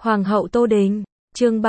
Hoàng hậu Tô Đình, chương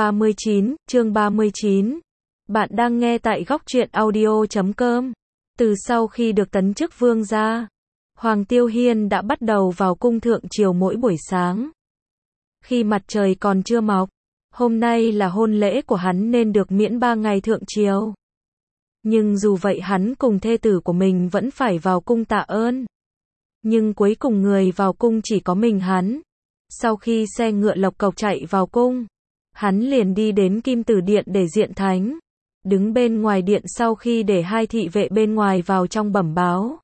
39. Bạn đang nghe tại góc truyện audio.com. Từ sau khi được tấn chức vương gia, Hoàng Tiêu Hiên đã bắt đầu vào cung thượng triều mỗi buổi sáng. Khi mặt trời còn chưa mọc, hôm nay là hôn lễ của hắn nên được miễn 3 ngày thượng triều. Nhưng dù vậy hắn cùng thê tử của mình vẫn phải vào cung tạ ơn. Nhưng cuối cùng người vào cung chỉ có mình hắn. Sau khi xe ngựa lộc cộc chạy vào cung, hắn liền đi đến Kim Tử Điện để diện thánh. Đứng bên ngoài điện sau khi để hai thị vệ bên ngoài vào trong bẩm báo.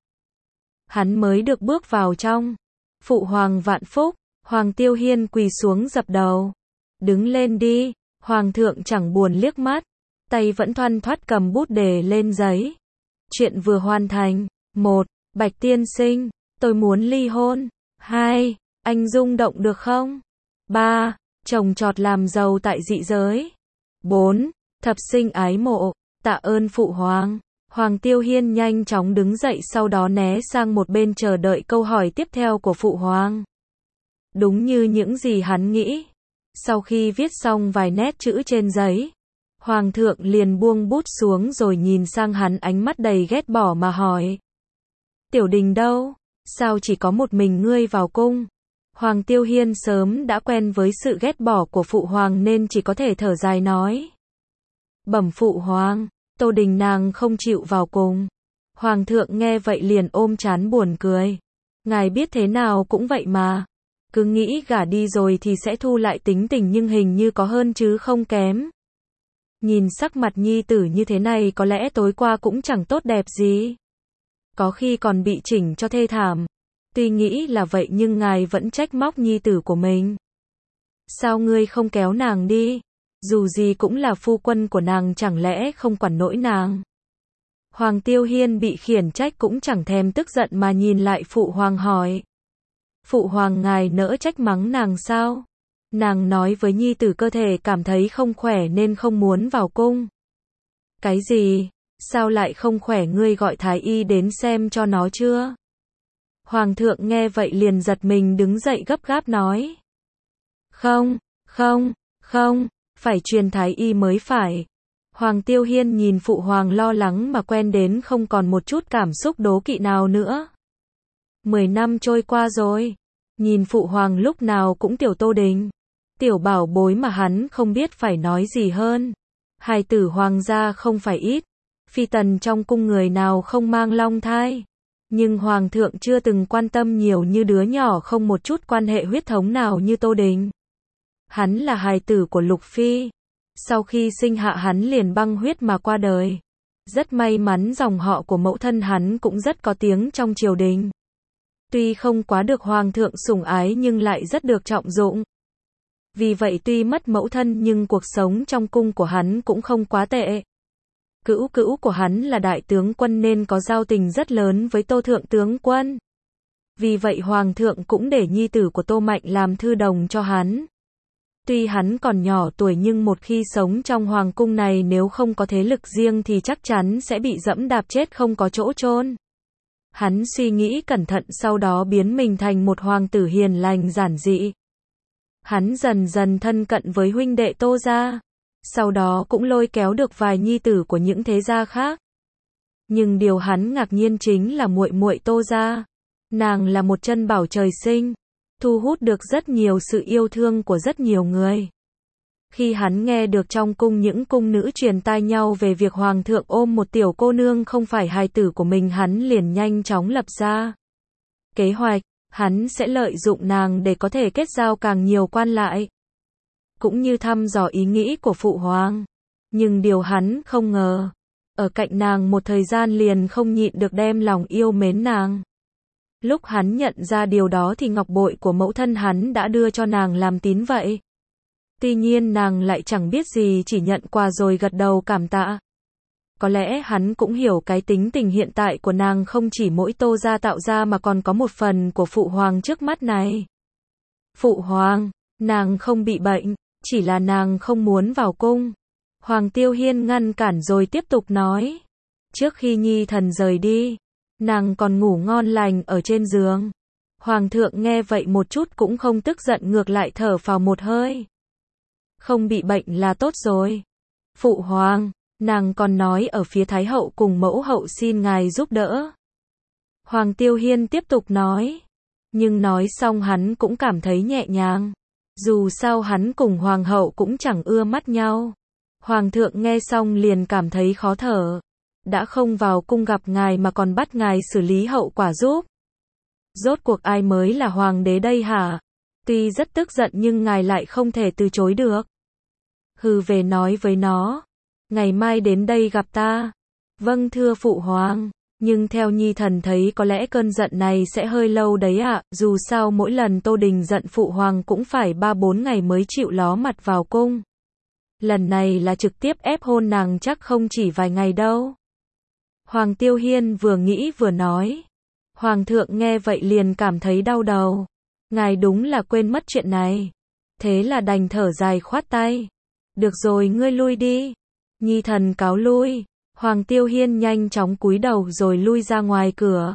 Hắn mới được bước vào trong. Phụ hoàng vạn phúc, Hoàng Tiêu Hiên quỳ xuống dập đầu. Đứng lên đi, Hoàng thượng chẳng buồn liếc mắt, tay vẫn thoăn thoắt cầm bút đề lên giấy. Chuyện vừa hoàn thành. 1. Bạch tiên sinh, tôi muốn ly hôn. 2. Anh rung động được không? 3. Chồng chọt làm giàu tại dị giới. 4. Thập sinh ái mộ, tạ ơn phụ hoàng. Hoàng Tiêu Hiên nhanh chóng đứng dậy sau đó né sang một bên chờ đợi câu hỏi tiếp theo của phụ hoàng. Đúng như những gì hắn nghĩ. Sau khi viết xong vài nét chữ trên giấy, Hoàng thượng liền buông bút xuống rồi nhìn sang hắn ánh mắt đầy ghét bỏ mà hỏi. Tiểu Đình đâu? Sao chỉ có một mình ngươi vào cung? Hoàng Tiêu Hiên sớm đã quen với sự ghét bỏ của phụ hoàng nên chỉ có thể thở dài nói. Bẩm phụ hoàng, Tô Đình nàng không chịu vào cùng. Hoàng thượng nghe vậy liền ôm trán buồn cười. Ngài biết thế nào cũng vậy mà. Cứ nghĩ gả đi rồi thì sẽ thu lại tính tình nhưng hình như có hơn chứ không kém. Nhìn sắc mặt nhi tử như thế này có lẽ tối qua cũng chẳng tốt đẹp gì. Có khi còn bị chỉnh cho thê thảm. Tuy nghĩ là vậy nhưng ngài vẫn trách móc nhi tử của mình. Sao ngươi không kéo nàng đi? Dù gì cũng là phu quân của nàng chẳng lẽ không quản nổi nàng. Hoàng Tiêu Hiên bị khiển trách cũng chẳng thèm tức giận mà nhìn lại phụ hoàng hỏi. Phụ hoàng ngài nỡ trách mắng nàng sao? Nàng nói với nhi tử cơ thể cảm thấy không khỏe nên không muốn vào cung. Cái gì? Sao lại không khỏe ngươi gọi thái y đến xem cho nó chưa? Hoàng thượng nghe vậy liền giật mình đứng dậy gấp gáp nói. Không, phải truyền thái y mới phải. Hoàng Tiêu Hiên nhìn phụ hoàng lo lắng mà quen đến không còn một chút cảm xúc đố kỵ nào nữa. 10 năm trôi qua rồi, nhìn phụ hoàng lúc nào cũng tiểu Tô Đình, tiểu bảo bối mà hắn không biết phải nói gì hơn. Hài tử hoàng gia không phải ít, phi tần trong cung người nào không mang long thai. Nhưng hoàng thượng chưa từng quan tâm nhiều như đứa nhỏ không một chút quan hệ huyết thống nào như Tô Đình. Hắn là hài tử của Lục Phi. Sau khi sinh hạ hắn liền băng huyết mà qua đời. Rất may mắn dòng họ của mẫu thân hắn cũng rất có tiếng trong triều đình. Tuy không quá được hoàng thượng sủng ái nhưng lại rất được trọng dụng. Vì vậy tuy mất mẫu thân nhưng cuộc sống trong cung của hắn cũng không quá tệ. Cữu của hắn là đại tướng quân nên có giao tình rất lớn với Tô thượng tướng quân. Vì vậy hoàng thượng cũng để nhi tử của Tô Mạnh làm thư đồng cho hắn. Tuy hắn còn nhỏ tuổi nhưng một khi sống trong hoàng cung này nếu không có thế lực riêng thì chắc chắn sẽ bị dẫm đạp chết không có chỗ chôn. Hắn suy nghĩ cẩn thận sau đó biến mình thành một hoàng tử hiền lành giản dị. Hắn dần dần thân cận với huynh đệ Tô gia. Sau đó cũng lôi kéo được vài nhi tử của những thế gia khác. Nhưng điều hắn ngạc nhiên chính là muội muội Tô gia. Nàng là một chân bảo trời sinh, thu hút được rất nhiều sự yêu thương của rất nhiều người. Khi hắn nghe được trong cung những cung nữ truyền tai nhau về việc hoàng thượng ôm một tiểu cô nương không phải hài tử của mình hắn liền nhanh chóng lập ra kế hoạch, hắn sẽ lợi dụng nàng để có thể kết giao càng nhiều quan lại. Cũng như thăm dò ý nghĩ của phụ hoàng. Nhưng điều hắn không ngờ, ở cạnh nàng một thời gian liền không nhịn được đem lòng yêu mến nàng. Lúc hắn nhận ra điều đó thì ngọc bội của mẫu thân hắn đã đưa cho nàng làm tín vậy. Tuy nhiên nàng lại chẳng biết gì chỉ nhận quà rồi gật đầu cảm tạ. Có lẽ hắn cũng hiểu cái tính tình hiện tại của nàng không chỉ mỗi Tô gia tạo ra mà còn có một phần của phụ hoàng trước mắt này. Phụ hoàng, nàng không bị bệnh, chỉ là nàng không muốn vào cung. Hoàng Tiêu Hiên ngăn cản rồi tiếp tục nói. Trước khi nhi thần rời đi, nàng còn ngủ ngon lành ở trên giường. Hoàng thượng nghe vậy một chút cũng không tức giận ngược lại thở phào một hơi. Không bị bệnh là tốt rồi. Phụ hoàng, nàng còn nói ở phía Thái hậu cùng mẫu hậu xin ngài giúp đỡ. Hoàng Tiêu Hiên tiếp tục nói. Nhưng nói xong hắn cũng cảm thấy nhẹ nhàng. Dù sao hắn cùng hoàng hậu cũng chẳng ưa mắt nhau. Hoàng thượng nghe xong liền cảm thấy khó thở. Đã không vào cung gặp ngài mà còn bắt ngài xử lý hậu quả giúp. Rốt cuộc ai mới là hoàng đế đây hả? Tuy rất tức giận nhưng ngài lại không thể từ chối được. Hừ, về nói với nó. Ngày mai đến đây gặp ta. Vâng thưa phụ hoàng. Nhưng theo Nhi thần thấy có lẽ cơn giận này sẽ hơi lâu đấy ạ. Dù sao mỗi lần Tô Đình giận phụ hoàng cũng phải 3-4 ngày mới chịu ló mặt vào cung. Lần này là trực tiếp ép hôn nàng, chắc không chỉ vài ngày đâu. Hoàng Tiêu Hiên vừa nghĩ vừa nói. Hoàng thượng nghe vậy liền cảm thấy đau đầu. Ngài đúng là quên mất chuyện này. Thế là đành thở dài khoát tay. Được rồi, ngươi lui đi. Nhi thần cáo lui. Hoàng Tiêu Hiên nhanh chóng cúi đầu rồi lui ra ngoài cửa.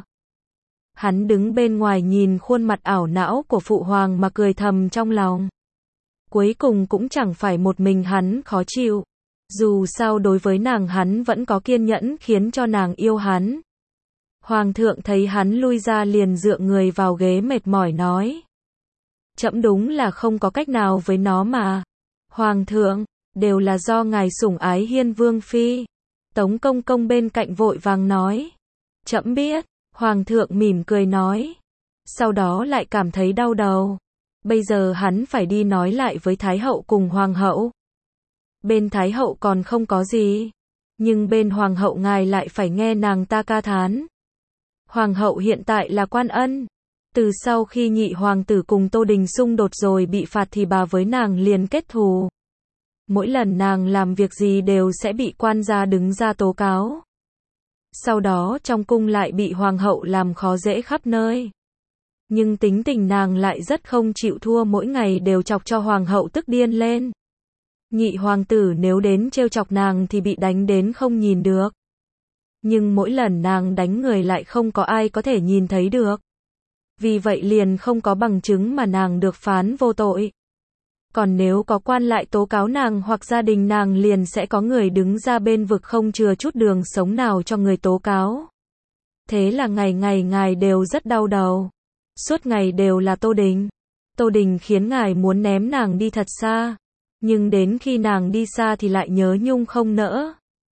Hắn đứng bên ngoài nhìn khuôn mặt ảo não của phụ hoàng mà cười thầm trong lòng. Cuối cùng cũng chẳng phải một mình hắn khó chịu. Dù sao đối với nàng hắn vẫn có kiên nhẫn khiến cho nàng yêu hắn. Hoàng thượng thấy hắn lui ra liền dựa người vào ghế mệt mỏi nói. Trẫm đúng là không có cách nào với nó mà. Hoàng thượng, đều là do ngài sủng ái Hiên Vương Phi. Tống Công Công bên cạnh vội vàng nói. Trẫm biết, Hoàng thượng mỉm cười nói. Sau đó lại cảm thấy đau đầu. Bây giờ hắn phải đi nói lại với Thái hậu cùng Hoàng hậu. Bên Thái hậu còn không có gì. Nhưng bên Hoàng hậu ngài lại phải nghe nàng ta ca thán. Hoàng hậu hiện tại là Quan Ân. Từ sau khi nhị hoàng tử cùng Tô Đình xung đột rồi bị phạt thì bà với nàng liền kết thù. Mỗi lần nàng làm việc gì đều sẽ bị quan gia đứng ra tố cáo. Sau đó trong cung lại bị hoàng hậu làm khó dễ khắp nơi. Nhưng tính tình nàng lại rất không chịu thua, mỗi ngày đều chọc cho hoàng hậu tức điên lên. Nhị hoàng tử nếu đến trêu chọc nàng thì bị đánh đến không nhìn được. Nhưng mỗi lần nàng đánh người lại không có ai có thể nhìn thấy được. Vì vậy liền không có bằng chứng mà nàng được phán vô tội. Còn nếu có quan lại tố cáo nàng hoặc gia đình nàng liền sẽ có người đứng ra bên vực không chừa chút đường sống nào cho người tố cáo. Thế là ngày ngày ngài đều rất đau đầu. Suốt ngày đều là Tô Đình. Tô Đình khiến ngài muốn ném nàng đi thật xa. Nhưng đến khi nàng đi xa thì lại nhớ nhung không nỡ.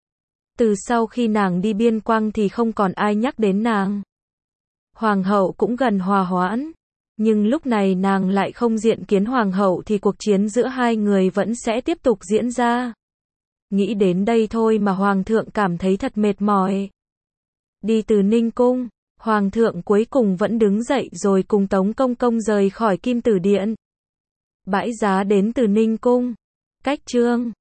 Từ sau khi nàng đi biên quang thì không còn ai nhắc đến nàng. Hoàng hậu cũng gần hòa hoãn. Nhưng lúc này nàng lại không diện kiến hoàng hậu thì cuộc chiến giữa hai người vẫn sẽ tiếp tục diễn ra. Nghĩ đến đây thôi mà hoàng thượng cảm thấy thật mệt mỏi. Đi từ Ninh Cung, hoàng thượng cuối cùng vẫn đứng dậy rồi cùng Tống Công Công rời khỏi Kim Tử Điện. Bãi giá đến từ Ninh Cung. Cách chương